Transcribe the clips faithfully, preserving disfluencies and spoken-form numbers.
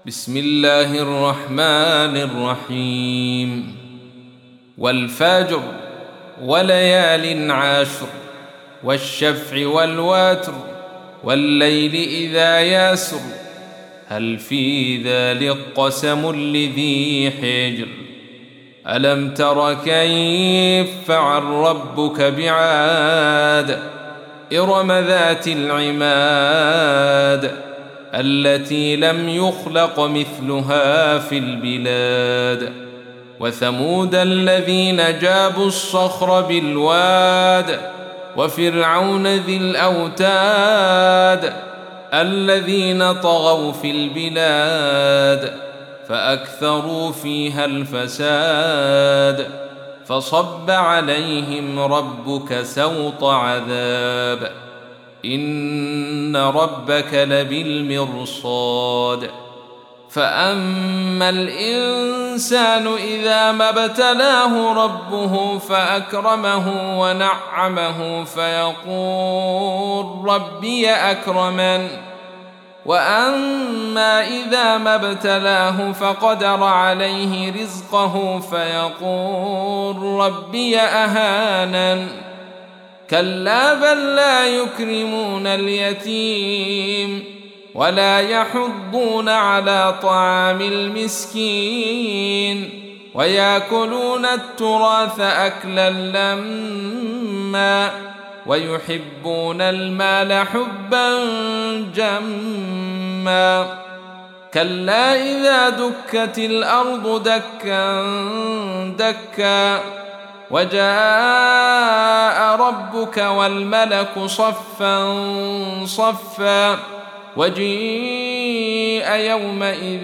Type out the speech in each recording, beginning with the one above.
بسم الله الرحمن الرحيم. والفجر وليال عشر والشفع والوتر والليل إذا يسر هل في ذلك قسم لذي حجر ألم تر كيف فعل ربك بعاد إرم ذات العماد التي لم يخلق مثلها في البلاد وثمود الذين جابوا الصخر بالواد وفرعون ذي الأوتاد الذين طغوا في البلاد فأكثروا فيها الفساد فصب عليهم ربك سوط عذاب إن ربك لبالمرصاد فأما الإنسان إذا ما ابتلاه ربه فأكرمه ونعمه فيقول ربي أكرمن وأما إذا ما ابتلاه فقدر عليه رزقه فيقول ربي أهانن كلا بل لا يكرمون اليتيم ولا يحضون على طعام المسكين ويأكلون التراث أكلا لما ويحبون المال حبا جما كلا إذا دكت الأرض دكا دكا وجاء ربك والملك صفا صفا وجيء يومئذ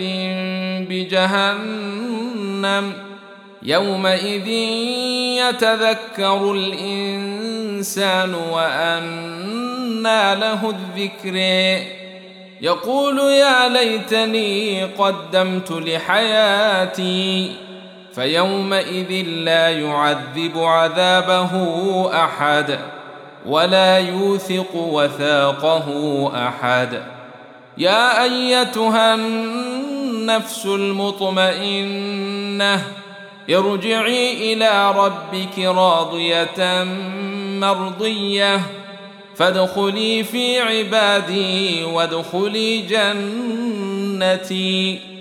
بجهنم يومئذ يتذكر الإنسان وأنى له الذكر يقول يا ليتني قدمت لحياتي فيومئذ لا يعذب عذابه أحد ولا يوثق وثاقه أحد يا أيتها النفس المطمئنة ارجعي إلى ربك راضية مرضية فادخلي في عبادي وادخلي جنتي